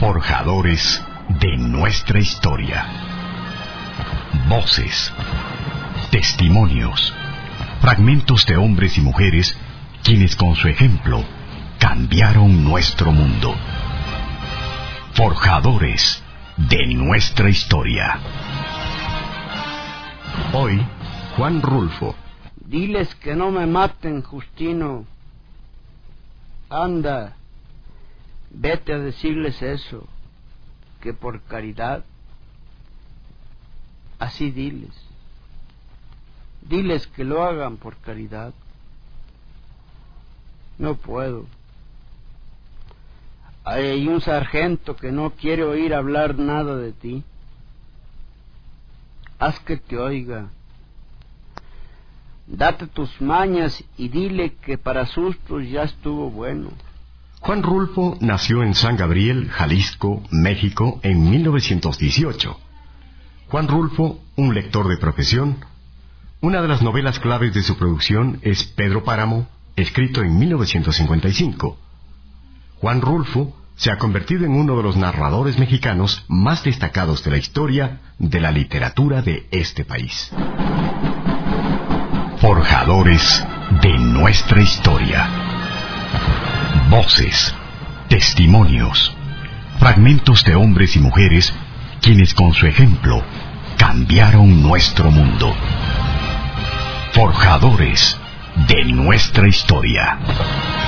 Forjadores de nuestra historia. Voces, testimonios, fragmentos de hombres y mujeres quienes con su ejemplo cambiaron nuestro mundo. Forjadores de nuestra historia. Hoy, Juan Rulfo. Diles que no me maten, Justino. Anda, vete a decirles eso, que por caridad. Así diles. Diles que lo hagan por caridad. No puedo. Hay un sargento que no quiere oír hablar nada de ti. Haz que te oiga. Date tus mañas y dile que para sustos ya estuvo bueno. Juan Rulfo nació en San Gabriel, Jalisco, México, en 1918. Juan Rulfo, un lector de profesión. Una de las novelas claves de su producción es Pedro Páramo, escrito en 1955. Juan Rulfo se ha convertido en uno de los narradores mexicanos más destacados de la historia de la literatura de este país. Forjadores de nuestra historia. Voces, testimonios, fragmentos de hombres y mujeres quienes con su ejemplo cambiaron nuestro mundo. Forjadores de nuestra historia.